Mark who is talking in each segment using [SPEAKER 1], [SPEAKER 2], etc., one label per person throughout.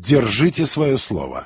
[SPEAKER 1] держите свое слово.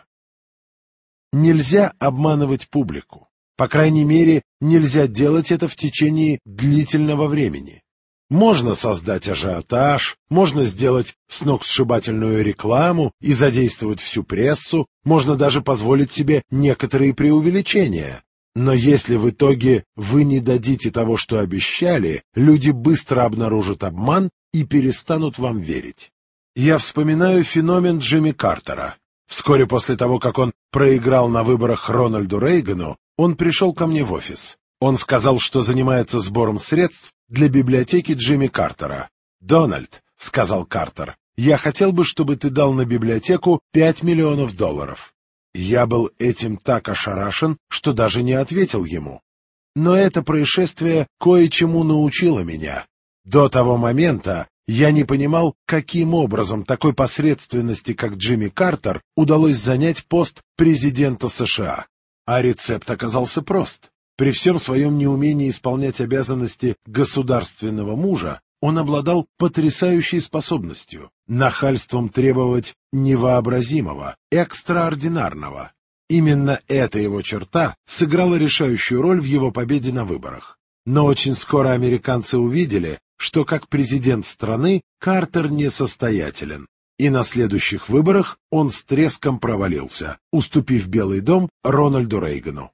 [SPEAKER 1] Нельзя обманывать публику. По крайней мере, нельзя делать это в течение длительного времени. Можно создать ажиотаж, можно сделать сногсшибательную рекламу и задействовать всю прессу, можно даже позволить себе некоторые преувеличения. Но если в итоге вы не дадите того, что обещали, люди быстро обнаружат обман и перестанут вам верить. Я вспоминаю феномен Джимми Картера. Вскоре после того, как он проиграл на выборах Рональду Рейгану, он пришел ко мне в офис. Он сказал, что занимается сбором средств для библиотеки Джимми Картера. «Дональд», — сказал Картер, — «я хотел бы, чтобы ты дал на библиотеку $5 миллионов». Я был этим так ошарашен, что даже не ответил ему. Но это происшествие кое-чему научило меня. До того момента я не понимал, каким образом такой посредственности, как Джимми Картер, удалось занять пост президента США. А рецепт оказался прост. При всем своем неумении исполнять обязанности государственного мужа, он обладал потрясающей способностью, нахальством требовать невообразимого, экстраординарного. Именно эта его черта сыграла решающую роль в его победе на выборах. Но очень скоро американцы увидели, что как президент страны Картер несостоятелен, и на следующих выборах он с треском провалился, уступив Белый дом Рональду Рейгану.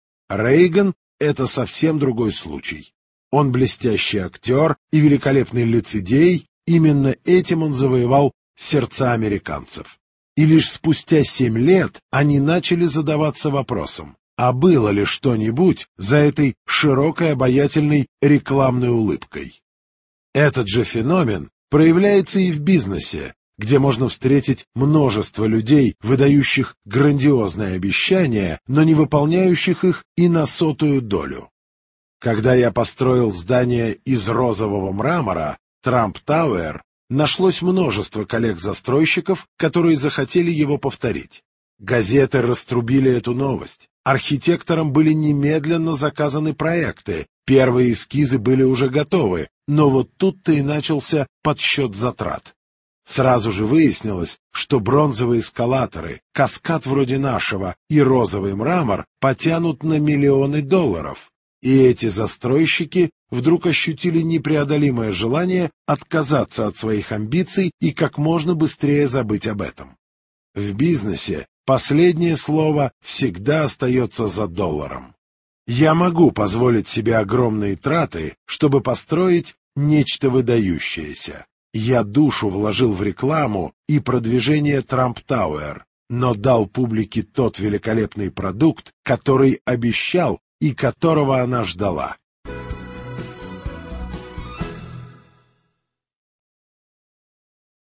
[SPEAKER 1] Рейган — это совсем другой случай. Он блестящий актер и великолепный лицедей, именно этим он завоевал сердца американцев. И лишь спустя 7 лет они начали задаваться вопросом, а было ли что-нибудь за этой широкой обаятельной рекламной улыбкой. Этот же феномен проявляется и в бизнесе, где можно встретить множество людей, выдающих грандиозные обещания, но не выполняющих их и на 100-ю долю. Когда я построил здание из розового мрамора, Трамп Тауэр, нашлось множество коллег-застройщиков, которые захотели его повторить. Газеты раструбили эту новость. Архитекторам были немедленно заказаны проекты, первые эскизы были уже готовы, но вот тут-то и начался подсчет затрат. Сразу же выяснилось, что бронзовые эскалаторы, каскад вроде нашего и розовый мрамор потянут на миллионы долларов. И эти застройщики вдруг ощутили непреодолимое желание отказаться от своих амбиций и как можно быстрее забыть об этом. В бизнесе последнее слово всегда остается за долларом. Я могу позволить себе огромные траты, чтобы построить нечто выдающееся. Я душу вложил в рекламу и продвижение Трамп Тауэр, но дал публике тот великолепный продукт, который обещал и которого она ждала.